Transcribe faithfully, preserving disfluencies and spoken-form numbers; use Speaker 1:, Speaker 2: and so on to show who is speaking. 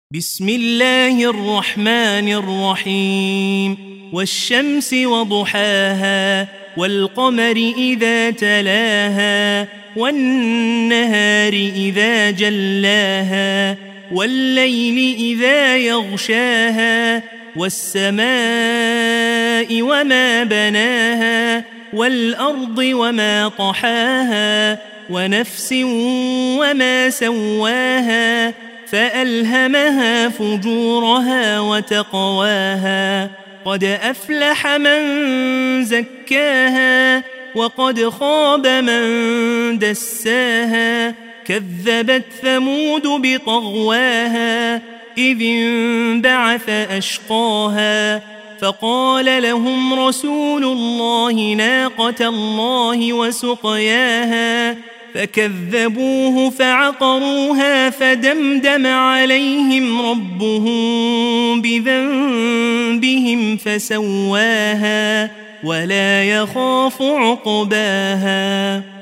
Speaker 1: بسم الله الرحمن الرحيم والشمس وضحاها والقمر إذا تلاها والنهار إذا جلاها والليل إذا يغشاها والسماء وما بناها والأرض وما طحاها ونفس وما سواها فألهمها فجورها وتقواها قد أفلح من زكاها وقد خاب من دساها كذبت ثمود بطغواها إذ انبعث أشقاها فقال لهم رسول الله ناقة الله وسقياها فكذبوه فعقروها فدمدم عليهم ربهم بذنبهم فسواها ولا يخاف عقباها.